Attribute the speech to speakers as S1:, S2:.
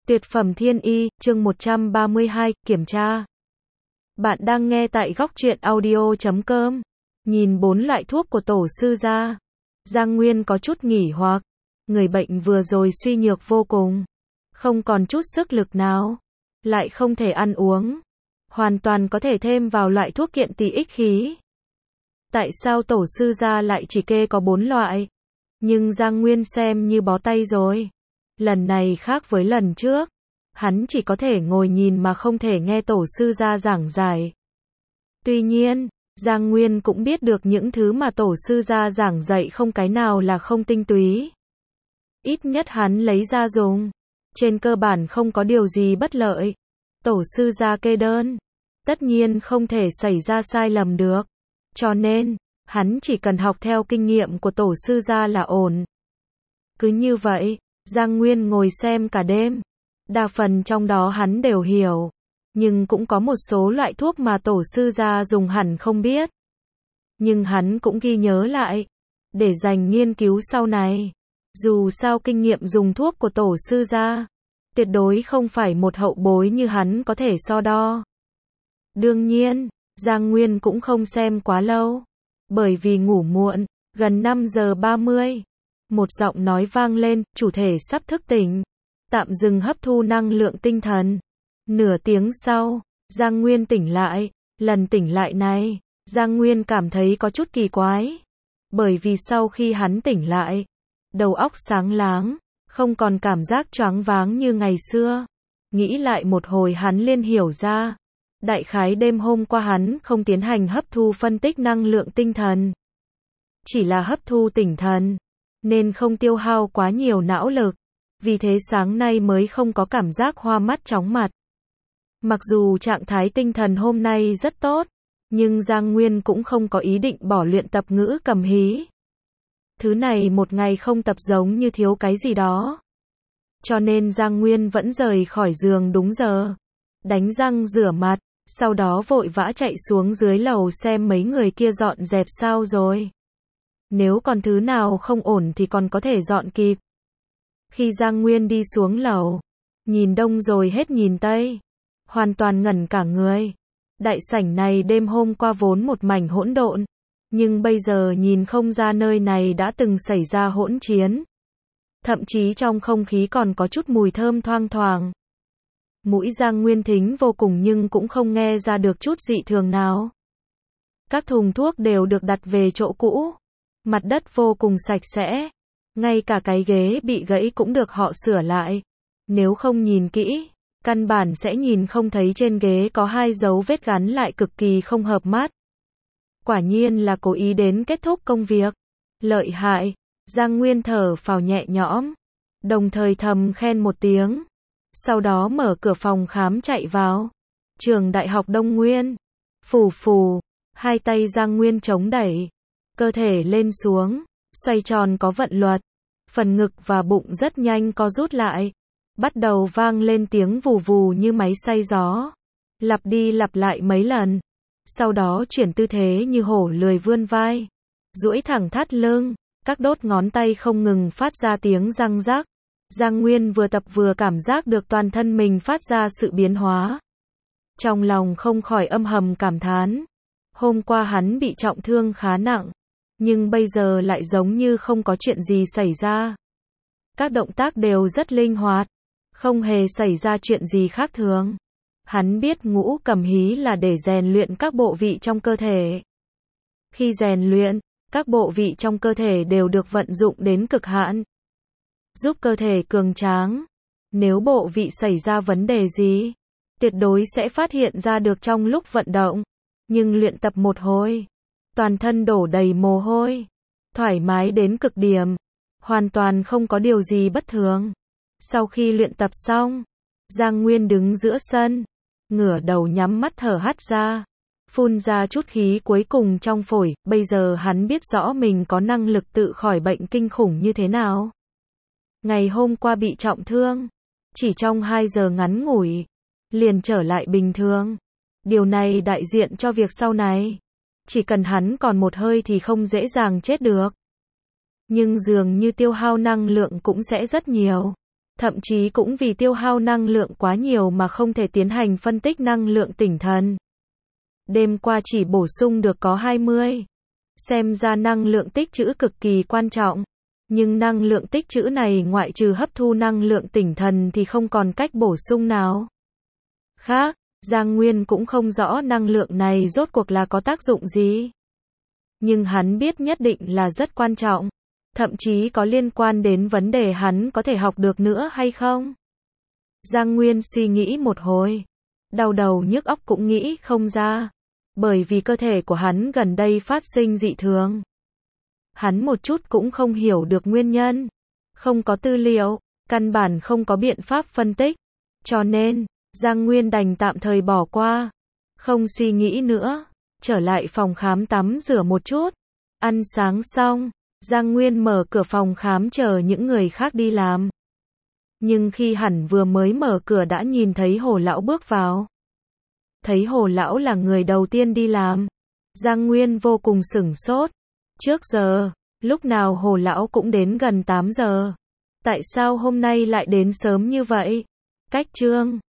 S1: Tuyệt phẩm thiên y, chương 132, kiểm tra. Bạn đang nghe tại góc truyện audio.com. Nhìn 4 loại thuốc của tổ sư gia, Giang Nguyên có chút nghỉ hoặc. Người bệnh vừa rồi suy nhược vô cùng, không còn chút sức lực nào, lại không thể ăn uống, hoàn toàn có thể thêm vào loại thuốc kiện tỳ ích khí. Tại sao tổ sư gia lại chỉ kê có 4 loại? Nhưng Giang Nguyên xem như bó tay rồi. Lần này khác với lần trước, hắn chỉ có thể ngồi nhìn mà không thể nghe tổ sư gia giảng giải. Tuy nhiên, Giang Nguyên cũng biết được những thứ mà tổ sư gia giảng dạy không cái nào là không tinh túy. Ít nhất hắn lấy ra dùng, trên cơ bản không có điều gì bất lợi. Tổ sư gia kê đơn, tất nhiên không thể xảy ra sai lầm được. Cho nên, hắn chỉ cần học theo kinh nghiệm của tổ sư gia là ổn. Cứ như vậy, Giang Nguyên ngồi xem cả đêm. Đa phần trong đó hắn đều hiểu, nhưng cũng có một số loại thuốc mà tổ sư gia dùng hẳn không biết. Nhưng hắn cũng ghi nhớ lại, để dành nghiên cứu sau này. Dù sao kinh nghiệm dùng thuốc của tổ sư gia, tuyệt đối không phải một hậu bối như hắn có thể so đo. Đương nhiên, Giang Nguyên cũng không xem quá lâu, bởi vì ngủ muộn, gần 5 giờ 30. Một giọng nói vang lên, chủ thể sắp thức tỉnh. Tạm dừng hấp thu năng lượng tinh thần. Nửa tiếng sau, Giang Nguyên tỉnh lại. Lần tỉnh lại này, Giang Nguyên cảm thấy có chút kỳ quái. Bởi vì sau khi hắn tỉnh lại, đầu óc sáng láng, không còn cảm giác choáng váng như ngày xưa. Nghĩ lại một hồi hắn liền hiểu ra. Đại khái đêm hôm qua hắn không tiến hành hấp thu phân tích năng lượng tinh thần. Chỉ là hấp thu tỉnh thần, nên không tiêu hao quá nhiều não lực. Vì thế sáng nay mới không có cảm giác hoa mắt chóng mặt. Mặc dù trạng thái tinh thần hôm nay rất tốt, nhưng Giang Nguyên cũng không có ý định bỏ luyện tập ngữ cầm hí. Thứ này một ngày không tập giống như thiếu cái gì đó. Cho nên Giang Nguyên vẫn rời khỏi giường đúng giờ. Đánh răng rửa mặt, sau đó vội vã chạy xuống dưới lầu xem mấy người kia dọn dẹp sao rồi. Nếu còn thứ nào không ổn thì còn có thể dọn kịp. Khi Giang Nguyên đi xuống lầu, nhìn đông rồi hết nhìn tây, hoàn toàn ngẩn cả người. Đại sảnh này đêm hôm qua vốn một mảnh hỗn độn, nhưng bây giờ nhìn không ra nơi này đã từng xảy ra hỗn chiến. Thậm chí trong không khí còn có chút mùi thơm thoang thoảng. Mũi Giang Nguyên thính vô cùng nhưng cũng không nghe ra được chút dị thường nào. Các thùng thuốc đều được đặt về chỗ cũ. Mặt đất vô cùng sạch sẽ. Ngay cả cái ghế bị gãy cũng được họ sửa lại. Nếu không nhìn kỹ, căn bản sẽ nhìn không thấy trên ghế có 2 dấu vết gắn lại cực kỳ không hợp mắt. Quả nhiên là cố ý đến kết thúc công việc. Lợi hại. Giang Nguyên thở phào nhẹ nhõm, đồng thời thầm khen một tiếng. Sau đó mở cửa phòng khám chạy vào. Trường Đại học Đông Nguyên. Phù phù, hai tay Giang Nguyên chống đẩy, cơ thể lên xuống, xoay tròn có vận luật. Phần ngực và bụng rất nhanh co rút lại. Bắt đầu vang lên tiếng vù vù như máy xay gió. Lặp đi lặp lại mấy lần. Sau đó chuyển tư thế như hổ lười vươn vai. Duỗi thẳng thắt lưng. Các đốt ngón tay không ngừng phát ra tiếng răng rắc. Giang Nguyên vừa tập vừa cảm giác được toàn thân mình phát ra sự biến hóa. Trong lòng không khỏi âm thầm cảm thán. Hôm qua hắn bị trọng thương khá nặng, nhưng bây giờ lại giống như không có chuyện gì xảy ra. Các động tác đều rất linh hoạt, không hề xảy ra chuyện gì khác thường. Hắn biết ngũ cầm hí là để rèn luyện các bộ vị trong cơ thể. Khi rèn luyện, các bộ vị trong cơ thể đều được vận dụng đến cực hạn, giúp cơ thể cường tráng. Nếu bộ vị xảy ra vấn đề gì, tuyệt đối sẽ phát hiện ra được trong lúc vận động. Nhưng luyện tập một hồi, toàn thân đổ đầy mồ hôi, thoải mái đến cực điểm, hoàn toàn không có điều gì bất thường. Sau khi luyện tập xong, Giang Nguyên đứng giữa sân, ngửa đầu nhắm mắt thở hắt ra, phun ra chút khí cuối cùng trong phổi. Bây giờ hắn biết rõ mình có năng lực tự khỏi bệnh kinh khủng như thế nào. Ngày hôm qua bị trọng thương, chỉ trong 2 giờ ngắn ngủi, liền trở lại bình thường. Điều này đại diện cho việc sau này, chỉ cần hắn còn một hơi thì không dễ dàng chết được. Nhưng dường như tiêu hao năng lượng cũng sẽ rất nhiều. Thậm chí cũng vì tiêu hao năng lượng quá nhiều mà không thể tiến hành phân tích năng lượng tỉnh thần. Đêm qua chỉ bổ sung được có 20. Xem ra năng lượng tích trữ cực kỳ quan trọng. Nhưng năng lượng tích trữ này ngoại trừ hấp thu năng lượng tỉnh thần thì không còn cách bổ sung nào khác. Giang Nguyên cũng không rõ năng lượng này rốt cuộc là có tác dụng gì. Nhưng hắn biết nhất định là rất quan trọng. Thậm chí có liên quan đến vấn đề hắn có thể học được nữa hay không. Giang Nguyên suy nghĩ một hồi. Đau đầu nhức óc cũng nghĩ không ra. Bởi vì cơ thể của hắn gần đây phát sinh dị thường. Hắn một chút cũng không hiểu được nguyên nhân. Không có tư liệu, căn bản không có biện pháp phân tích. Cho nên, Giang Nguyên đành tạm thời bỏ qua. Không suy nghĩ nữa. Trở lại phòng khám tắm rửa một chút. Ăn sáng xong, Giang Nguyên mở cửa phòng khám chờ những người khác đi làm. Nhưng khi hẳn vừa mới mở cửa đã nhìn thấy Hồ lão bước vào. Thấy Hồ lão là người đầu tiên đi làm. Giang Nguyên vô cùng sửng sốt. Trước giờ, lúc nào Hồ lão cũng đến gần 8 giờ. Tại sao hôm nay lại đến sớm như vậy? Cách chương